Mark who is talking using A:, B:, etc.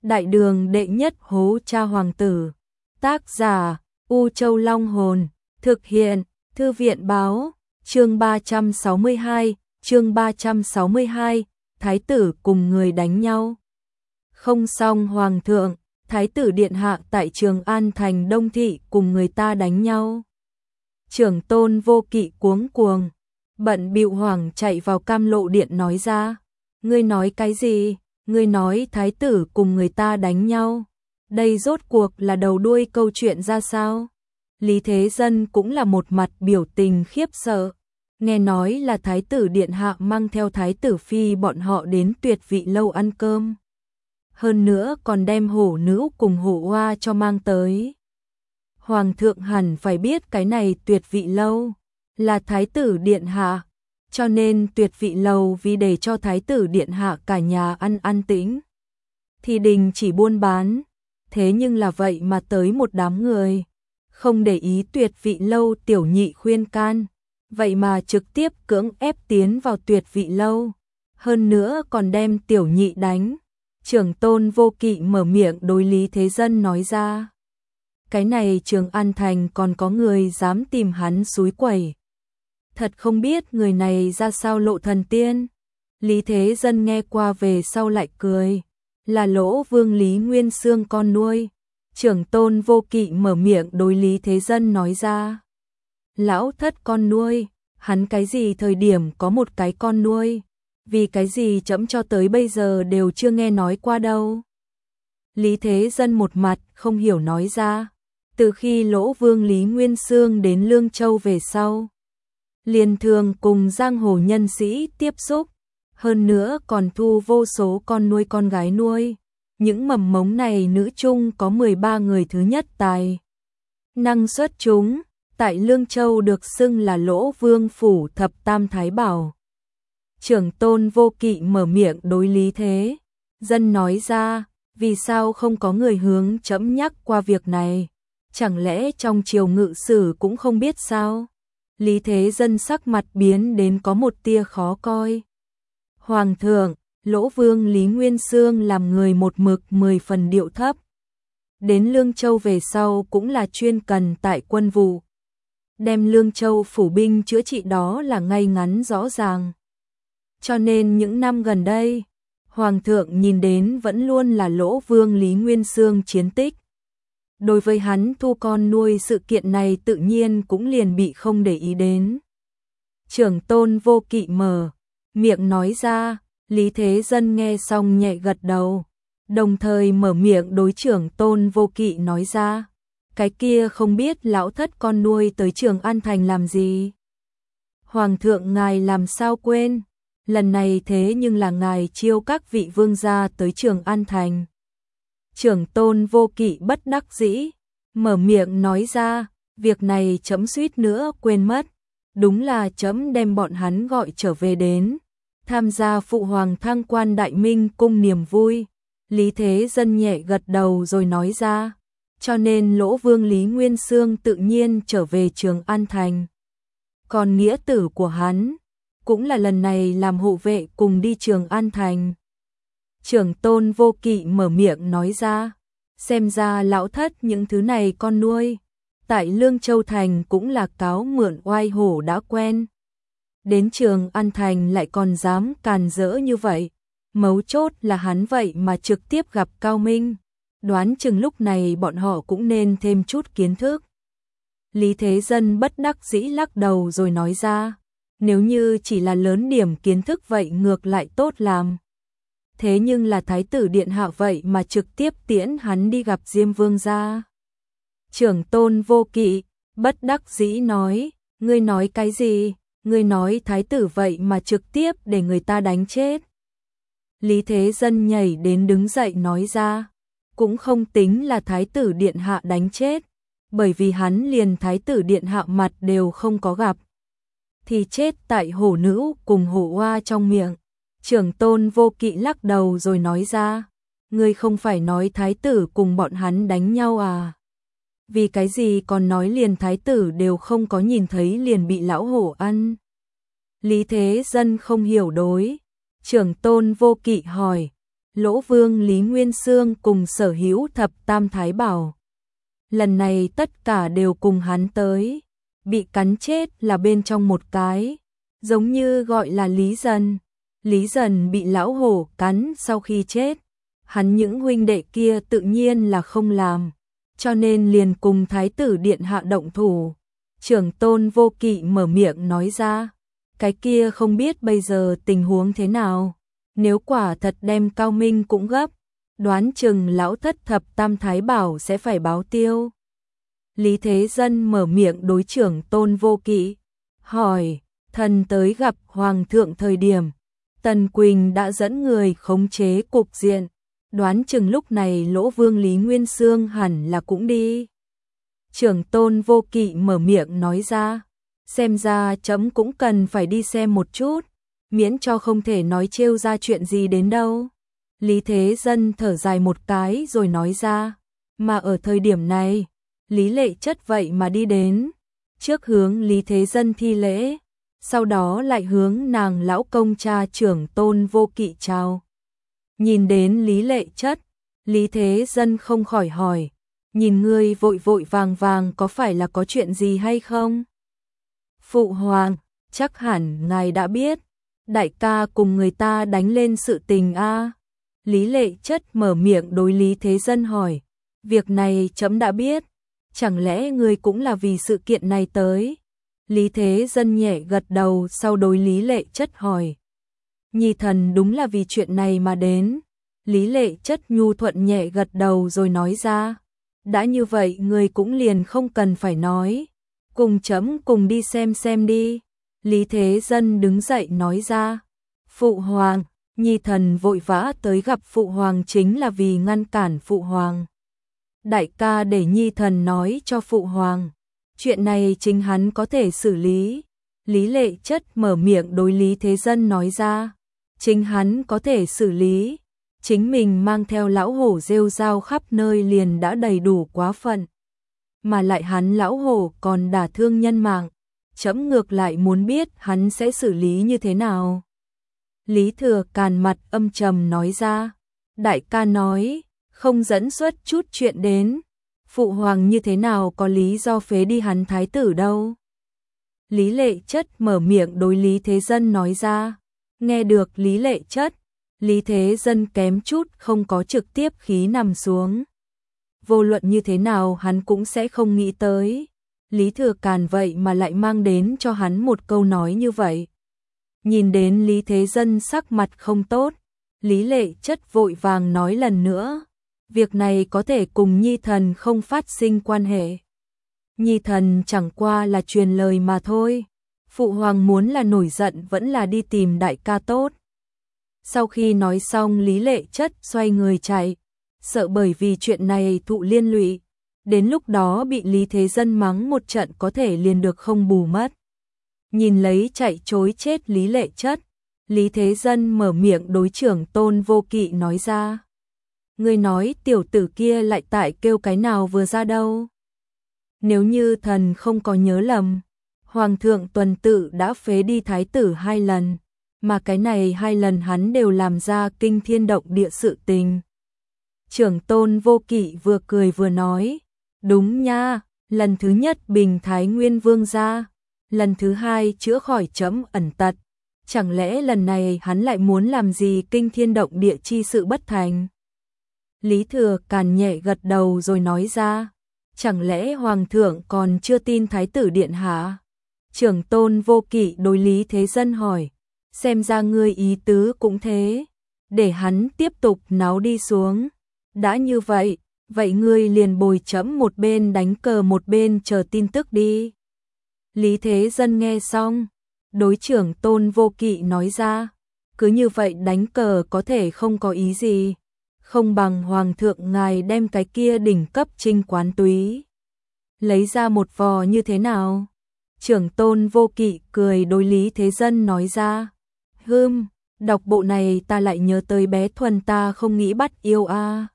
A: Đại đường đệ nhất hố cha hoàng tử. Tác giả U Châu Long Hồn. Thực hiện Thư viện Báo. Chương 362. Chương 362. Thái tử cùng người đánh nhau. Không xong hoàng thượng, thái tử điện hạ tại Trường An thành Đông thị cùng người ta đánh nhau. Trưởng tôn Vô Kỵ cuống cuồng, bận bịu hoảng chạy vào Cam Lộ điện nói ra. Ngươi nói cái gì? Ngươi nói thái tử cùng người ta đánh nhau. Đây rốt cuộc là đầu đuôi câu chuyện ra sao? Lý Thế Dân cũng là một mặt biểu tình khiếp sợ. Nghe nói là thái tử điện hạ mang theo thái tử phi bọn họ đến Tuyệt Vị lâu ăn cơm. Hơn nữa còn đem hổ nữ cùng hổ oa cho mang tới. Hoàng thượng hẳn phải biết cái này Tuyệt Vị lâu là thái tử điện hạ, cho nên Tuyệt Vị lâu vì để cho thái tử điện hạ cả nhà ăn an tĩnh thì đình chỉ buôn bán. Thế nhưng là vậy mà tới một đám người không để ý Tuyệt Vị lâu tiểu nhị khuyên can, vậy mà trực tiếp cưỡng ép tiến vào Tuyệt Vị lâu, hơn nữa còn đem tiểu nhị đánh. Trưởng tôn Vô Kỵ mở miệng đối Lý Thế Dân nói ra. Cái này Trường An thành còn có người dám tìm hắn xúi quẩy. Thật không biết người này ra sao lộ thần tiên. Lý Thế Dân nghe qua về sau lại cười. Là Lỗ Vương Lý Nguyên Xương con nuôi. Trưởng tôn Vô Kỵ mở miệng đối Lý Thế Dân nói ra. Lão thất con nuôi, hắn cái gì thời điểm có một cái con nuôi? Vì cái gì chấm cho tới bây giờ đều chưa nghe nói qua đâu? Lý Thế Dân một mặt không hiểu nói ra. Từ khi Lỗ Vương Lý Nguyên Xương đến Lương Châu về sau, liền thường cùng giang hồ nhân sĩ tiếp xúc, hơn nữa còn thu vô số con nuôi con gái nuôi. Những mầm mống này nữ chung có 13 người thứ nhất tài năng xuất chúng, tại Lương Châu được xưng là Lỗ Vương phủ thập tam thái bảo. Trưởng tôn Vô Kỵ mở miệng đối Lý Thế Dân nói ra, vì sao không có người hướng chấm nhắc qua việc này? Chẳng lẽ trong triều ngự sử cũng không biết sao? Lý Thế Dân sắc mặt biến đến có một tia khó coi. Hoàng thượng, Lỗ Vương Lý Nguyên Xương làm người một mực 10 phần điệu thấp. Đến Lương Châu về sau cũng là chuyên cần tại quân vụ. Đem Lương Châu phủ binh chữa trị đó là ngay ngắn rõ ràng. Cho nên những năm gần đây, Hoàng thượng nhìn đến vẫn luôn là Lỗ Vương Lý Nguyên Xương chiến tích. Đối với hắn thu con nuôi sự kiện này tự nhiên cũng liền bị không để ý đến. Trưởng tôn Vô Kỵ mở miệng nói ra, Lý Thế Dân nghe xong nhẹ gật đầu, đồng thời mở miệng đối trưởng tôn Vô Kỵ nói ra. Cái kia không biết lão thất con nuôi tới Trường An thành làm gì? Hoàng thượng ngài làm sao quên? Lần này thế nhưng là ngài chiêu các vị vương gia tới Trường An thành. Trưởng tôn Vô Kỵ bất đắc dĩ, mở miệng nói ra, việc này chấm suýt nữa quên mất. Đúng là chấm đem bọn hắn gọi trở về đến, tham gia phụ hoàng thăng quan đại minh cung niềm vui. Lý Thế Dân nhẹ gật đầu rồi nói ra, cho nên Lỗ Vương Lý Nguyên Xương tự nhiên trở về Trường An thành. Còn nghĩa tử của hắn cũng là lần này làm hộ vệ cùng đi Trường An thành. Trưởng tôn Vô Kỵ mở miệng nói ra, xem ra lão thất những thứ này con nuôi, tại Lương Châu thành cũng là cáo mượn oai hổ đã quen. Đến Trường An thành lại còn dám càn rỡ như vậy, mấu chốt là hắn vậy mà trực tiếp gặp Cao Minh, đoán chừng lúc này bọn họ cũng nên thêm chút kiến thức. Lý Thế Dân bất đắc dĩ lắc đầu rồi nói ra, nếu như chỉ là lớn điểm kiến thức vậy ngược lại tốt làm. Thế nhưng là thái tử điện hạ vậy mà trực tiếp tiễn hắn đi gặp Diêm Vương gia. Trưởng tôn Vô Kỵ bất đắc dĩ nói, ngươi nói cái gì? Ngươi nói thái tử vậy mà trực tiếp để người ta đánh chết. Lý Thế Dân nhảy đến đứng dậy nói ra, cũng không tính là thái tử điện hạ đánh chết, bởi vì hắn liền thái tử điện hạ mặt đều không có gặp, thì chết tại hổ nữ cùng hổ oa trong miệng. Trưởng tôn Vô Kỵ lắc đầu rồi nói ra, ngươi không phải nói thái tử cùng bọn hắn đánh nhau à? Vì cái gì còn nói liền thái tử đều không có nhìn thấy liền bị lão hổ ăn? Lý Thế Dân không hiểu đối. Trưởng tôn Vô Kỵ hỏi, Lỗ Vương Lý Nguyên Xương cùng sở hữu thập tam thái bảo. Lần này tất cả đều cùng hắn tới, bị cắn chết là bên trong một cái, giống như gọi là Lý Dần. Lý Dần bị lão hổ cắn sau khi chết, hắn những huynh đệ kia tự nhiên là không làm, cho nên liền cùng thái tử điện hạ động thủ. Trưởng Tôn Vô Kỵ mở miệng nói ra, cái kia không biết bây giờ tình huống thế nào, nếu quả thật đem Cao Minh cũng gấp, đoán chừng lão thất thập tam thái bảo sẽ phải báo tiêu. Lý Thế Dân mở miệng đối trưởng Tôn Vô Kỵ, hỏi, thần tới gặp Hoàng thượng thời điểm, Tần Quỳnh đã dẫn người khống chế cục diện, đoán chừng lúc này Lỗ Vương Lý Nguyên Xương hẳn là cũng đi. Trưởng Tôn Vô Kỵ mở miệng nói ra, xem ra chấm cũng cần phải đi xem một chút, miễn cho không thể nói trêu ra chuyện gì đến đâu. Lý Thế Dân thở dài một cái rồi nói ra, mà ở thời điểm này, Lý Lệ Chất vậy mà đi đến, trước hướng Lý Thế Dân thi lễ, sau đó lại hướng nàng lão công cha trưởng Tôn Vô Kỵ chào. Nhìn đến Lý Lệ Chất, Lý Thế Dân không khỏi hỏi, nhìn ngươi vội vội vàng vàng có phải là có chuyện gì hay không? Phụ hoàng, chắc hẳn ngài đã biết, đại ca cùng người ta đánh lên sự tình a. Lý Lệ Chất mở miệng đối Lý Thế Dân hỏi, việc này chấm đã biết, chẳng lẽ ngươi cũng là vì sự kiện này tới? Lý Thế Dân nhẹ gật đầu sau đối Lý Lệ Chất hỏi, nhi thần đúng là vì chuyện này mà đến. Lý Lệ Chất nhu thuận nhẹ gật đầu rồi nói ra, đã như vậy ngươi cũng liền không cần phải nói, cùng chấm cùng đi xem đi. Lý Thế Dân đứng dậy nói ra, phụ hoàng, nhi thần vội vã tới gặp phụ hoàng chính là vì ngăn cản phụ hoàng. Đại ca để nhi thần nói cho phụ hoàng, chuyện này chính hắn có thể xử lý. Lý Lệ Chất mở miệng đối Lý Thế Dân nói ra, chính hắn có thể xử lý, chính mình mang theo lão hổ rêu rao khắp nơi liền đã đầy đủ quá phận. Mà lại hắn lão hổ còn đả thương nhân mạng, chấm ngược lại muốn biết hắn sẽ xử lý như thế nào. Lý Thừa Càn mặt âm trầm nói ra, đại ca nói, không dẫn xuất chút chuyện đến, phụ hoàng như thế nào có lý do phế đi hắn thái tử đâu. Lý Lệ Chất mở miệng đối Lý Thế Dân nói ra, nghe được Lý Lệ Chất, Lý Thế Dân kém chút không có trực tiếp khí nằm xuống. Vô luận như thế nào hắn cũng sẽ không nghĩ tới, Lý Thừa Càn vậy mà lại mang đến cho hắn một câu nói như vậy. Nhìn đến Lý Thế Dân sắc mặt không tốt, Lý Lệ Chất vội vàng nói lần nữa, việc này có thể cùng nhi thần không phát sinh quan hệ. Nhi thần chẳng qua là truyền lời mà thôi, phụ hoàng muốn là nổi giận vẫn là đi tìm đại ca tốt. Sau khi nói xong Lý Lệ Chất xoay người chạy, sợ bởi vì chuyện này thụ liên lụy, đến lúc đó bị Lý Thế Dân mắng một trận có thể liền được không bù mất. Nhìn lấy chạy trối chết Lý Lệ Chất, Lý Thế Dân mở miệng đối trưởng Tôn Vô Kỵ nói ra, ngươi nói tiểu tử kia lại tại kêu cái nào vừa ra đâu. Nếu như thần không có nhớ lầm, Hoàng thượng tuần tự đã phế đi thái tử 2 lần, mà cái này 2 lần hắn đều làm ra kinh thiên động địa sự tình. Trưởng Tôn Vô Kỵ vừa cười vừa nói, đúng nha, lần thứ nhất bình Thái Nguyên Vương gia, lần thứ 2 chữa khỏi chấm ẩn tật, chẳng lẽ lần này hắn lại muốn làm gì kinh thiên động địa chi sự bất thành. Lý Thừa Càn nhẹ gật đầu rồi nói ra, chẳng lẽ Hoàng thượng còn chưa tin Thái tử điện hạ? Trưởng Tôn Vô Kỵ đối Lý Thế Dân hỏi, xem ra ngươi ý tứ cũng thế, để hắn tiếp tục náo đi xuống. Đã như vậy, vậy ngươi liền bồi chấm một bên đánh cờ một bên chờ tin tức đi. Lý Thế Dân nghe xong, đối trưởng Tôn Vô Kỵ nói ra, cứ như vậy đánh cờ có thể không có ý gì, không bằng Hoàng thượng ngài đem cái kia đỉnh cấp trinh quán túy lấy ra một vò như thế nào? Trưởng Tôn Vô Kỵ cười đối Lý Thế Dân nói ra, đọc bộ này ta lại nhớ tới bé Thuần ta không nghĩ bắt yêu a.